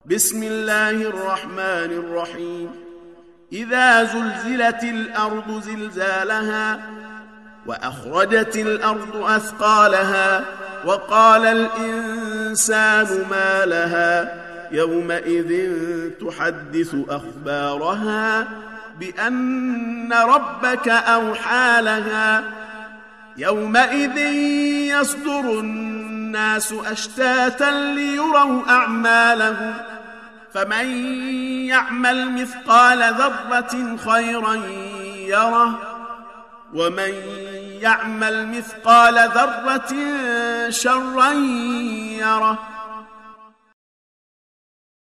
بسم الله الرحمن الرحيم إذا زلزلت الأرض زلزالها وأخرجت الأرض أثقالها وقال الإنسان ما لها يومئذ تحدث أخبارها بأن ربك أوحى لها يومئذ يصدر الناس أشتاتا ليروا أعمالهم فمن يعمل مثقال ذرة خيرا يره ومن يعمل مثقال ذرة شرا يره